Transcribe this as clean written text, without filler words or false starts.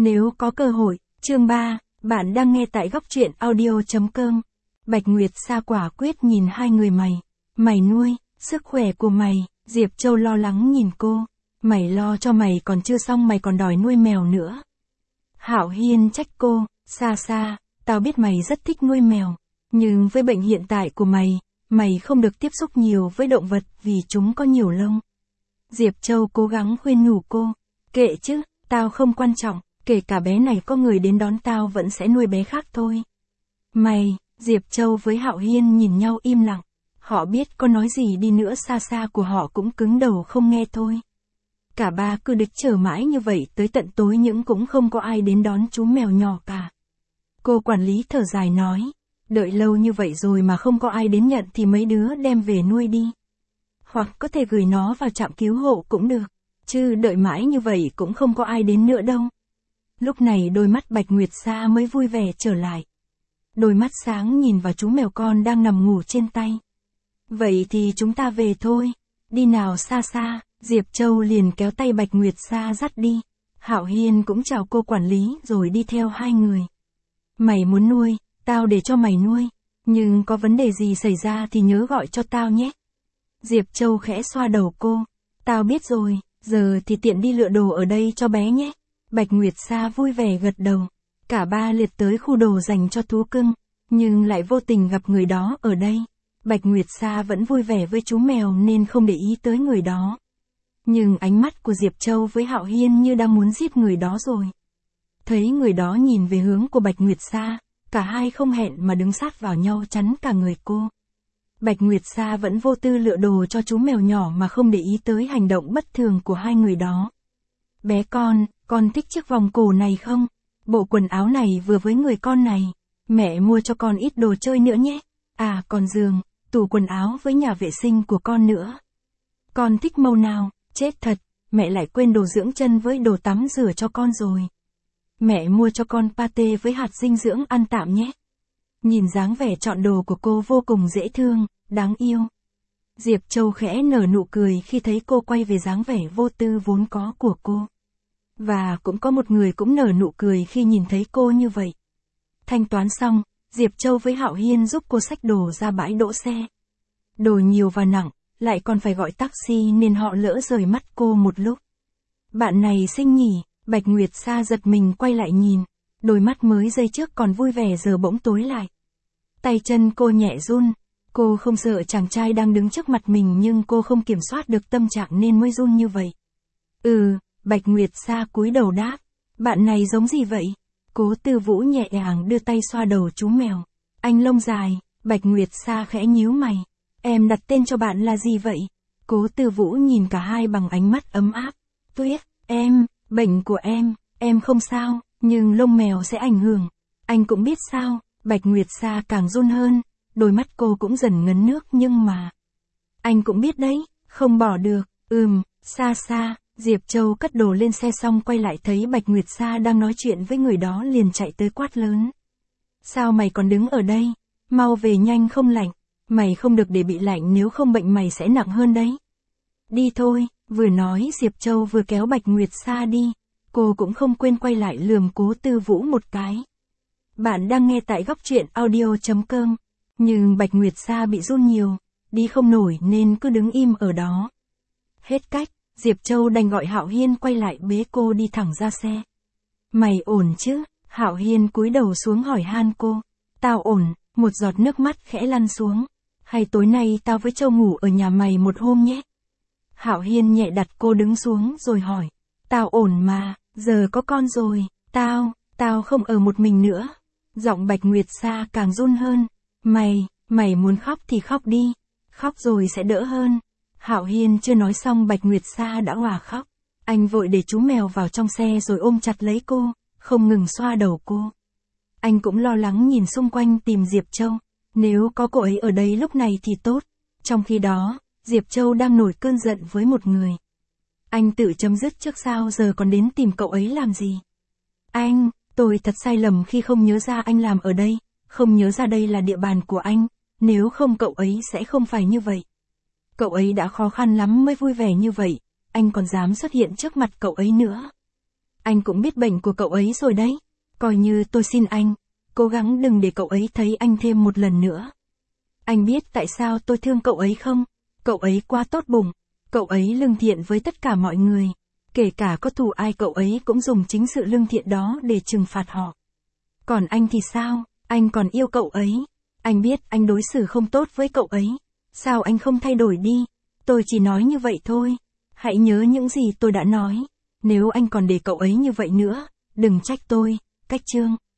Nếu có cơ hội, chương 3, bạn đang nghe tại góc truyện audio.com. Bạch Nguyệt Sa quả quyết nhìn hai người mày nuôi, sức khỏe của mày, Diệp Châu lo lắng nhìn cô, mày lo cho mày còn chưa xong mày còn đòi nuôi mèo nữa. Hạo Hiên trách cô, Sa, tao biết mày rất thích nuôi mèo, nhưng với bệnh hiện tại của mày không được tiếp xúc nhiều với động vật vì chúng có nhiều lông. Diệp Châu cố gắng khuyên nhủ cô, kệ chứ, tao không quan trọng, kể cả bé này có người đến đón tao vẫn sẽ nuôi bé khác thôi. Diệp Châu với Hạo Hiên nhìn nhau im lặng, họ biết có nói gì đi nữa Sa của họ cũng cứng đầu không nghe thôi. Cả ba cứ địch chờ mãi như vậy tới tận tối những cũng không có ai đến đón chú mèo nhỏ cả. Cô quản lý thở dài nói, đợi lâu như vậy rồi mà không có ai đến nhận thì mấy đứa đem về nuôi đi. Hoặc có thể gửi nó vào trạm cứu hộ cũng được, chứ đợi mãi như vậy cũng không có ai đến nữa đâu. Lúc này đôi mắt Bạch Nguyệt Sa mới vui vẻ trở lại. Đôi mắt sáng nhìn vào chú mèo con đang nằm ngủ trên tay. Vậy thì chúng ta về thôi, đi nào Sa. Diệp Châu liền kéo tay Bạch Nguyệt Sa dắt đi. Hạo Hiên cũng chào cô quản lý rồi đi theo hai người. Mày muốn nuôi, tao để cho mày nuôi, nhưng có vấn đề gì xảy ra thì nhớ gọi cho tao nhé. Diệp Châu khẽ xoa đầu cô, tao biết rồi, giờ thì tiện đi lựa đồ ở đây cho bé nhé. Bạch Nguyệt Sa vui vẻ gật đầu. Cả ba liệt tới khu đồ dành cho thú cưng, nhưng lại vô tình gặp người đó ở đây. Bạch Nguyệt Sa vẫn vui vẻ với chú mèo nên không để ý tới người đó. Nhưng ánh mắt của Diệp Châu với Hạo Hiên như đang muốn giết người đó rồi. Thấy người đó nhìn về hướng của Bạch Nguyệt Sa, cả hai không hẹn mà đứng sát vào nhau chắn cả người cô. Bạch Nguyệt Sa vẫn vô tư lựa đồ cho chú mèo nhỏ mà không để ý tới hành động bất thường của hai người đó. Bé con thích chiếc vòng cổ này không? Bộ quần áo này vừa với người con này. Mẹ mua cho con ít đồ chơi nữa nhé. À còn giường, tủ quần áo với nhà vệ sinh của con nữa. Con thích màu nào? Chết thật, mẹ lại quên đồ dưỡng chân với đồ tắm rửa cho con rồi. Mẹ mua cho con pate với hạt dinh dưỡng ăn tạm nhé. Nhìn dáng vẻ chọn đồ của cô vô cùng dễ thương, đáng yêu. Diệp Châu khẽ nở nụ cười khi thấy cô quay về dáng vẻ vô tư vốn có của cô. Và cũng có một người cũng nở nụ cười khi nhìn thấy cô như vậy. Thanh toán xong, Diệp Châu với Hạo Hiên giúp cô xách đồ ra bãi đỗ xe. Đồ nhiều và nặng, lại còn phải gọi taxi nên họ lỡ rời mắt cô một lúc. Bạn này xinh nhỉ, Bạch Nguyệt Sa giật mình quay lại nhìn, đôi mắt mới giây trước còn vui vẻ giờ bỗng tối lại. Tay chân cô nhẹ run, cô không sợ chàng trai đang đứng trước mặt mình nhưng cô không kiểm soát được tâm trạng nên mới run như vậy. Bạch Nguyệt Sa cúi đầu đáp, bạn này giống gì vậy? Cố Tư Vũ nhẹ nhàng đưa tay xoa đầu chú mèo. Anh lông dài, Bạch Nguyệt Sa khẽ nhíu mày. Em đặt tên cho bạn là gì vậy? Cố Tư Vũ nhìn cả hai bằng ánh mắt ấm áp. Tuyết, bệnh của em không sao, nhưng lông mèo sẽ ảnh hưởng. Anh cũng biết sao, Bạch Nguyệt Sa càng run hơn, đôi mắt cô cũng dần ngấn nước nhưng mà. Anh cũng biết đấy, không bỏ được, Sa. Diệp Châu cất đồ lên xe xong quay lại thấy Bạch Nguyệt Sa đang nói chuyện với người đó liền chạy tới quát lớn. Sao mày còn đứng ở đây? Mau về nhanh không lạnh. Mày không được để bị lạnh nếu không bệnh mày sẽ nặng hơn đấy. Đi thôi, vừa nói Diệp Châu vừa kéo Bạch Nguyệt Sa đi. Cô cũng không quên quay lại lườm Cố Tư Vũ một cái. Bạn đang nghe tại góc truyện audio.com. Nhưng Bạch Nguyệt Sa bị run nhiều, đi không nổi nên cứ đứng im ở đó. Hết cách. Diệp Châu đành gọi Hạo Hiên quay lại bế cô đi thẳng ra xe. Mày ổn chứ? Hạo Hiên cúi đầu xuống hỏi han cô. Tao ổn, một giọt nước mắt khẽ lăn xuống. Hay tối nay tao với Châu ngủ ở nhà mày một hôm nhé? Hạo Hiên nhẹ đặt cô đứng xuống rồi hỏi. Tao ổn mà, giờ có con rồi, tao không ở một mình nữa. Giọng Bạch Nguyệt Sa càng run hơn. Mày muốn khóc thì khóc đi, khóc rồi sẽ đỡ hơn. Hạo Hiên chưa nói xong Bạch Nguyệt Sa đã òa khóc. Anh vội để chú mèo vào trong xe rồi ôm chặt lấy cô, không ngừng xoa đầu cô. Anh cũng lo lắng nhìn xung quanh tìm Diệp Châu. Nếu có cô ấy ở đây lúc này thì tốt. Trong khi đó, Diệp Châu đang nổi cơn giận với một người. Anh tự chấm dứt trước sao giờ còn đến tìm cậu ấy làm gì? Tôi thật sai lầm khi không nhớ ra anh làm ở đây, không nhớ ra đây là địa bàn của anh, nếu không cậu ấy sẽ không phải như vậy. Cậu ấy đã khó khăn lắm mới vui vẻ như vậy, anh còn dám xuất hiện trước mặt cậu ấy nữa. Anh cũng biết bệnh của cậu ấy rồi đấy. Coi như tôi xin anh, cố gắng đừng để cậu ấy thấy anh thêm một lần nữa. Anh biết tại sao tôi thương cậu ấy không? Cậu ấy quá tốt bụng. Cậu ấy lương thiện với tất cả mọi người. Kể cả có thù ai cậu ấy cũng dùng chính sự lương thiện đó để trừng phạt họ. Còn anh thì sao? Anh còn yêu cậu ấy. Anh biết anh đối xử không tốt với cậu ấy. Sao anh không thay đổi đi? Tôi chỉ nói như vậy thôi. Hãy nhớ những gì tôi đã nói. Nếu anh còn để cậu ấy như vậy nữa, đừng trách tôi. Cách chương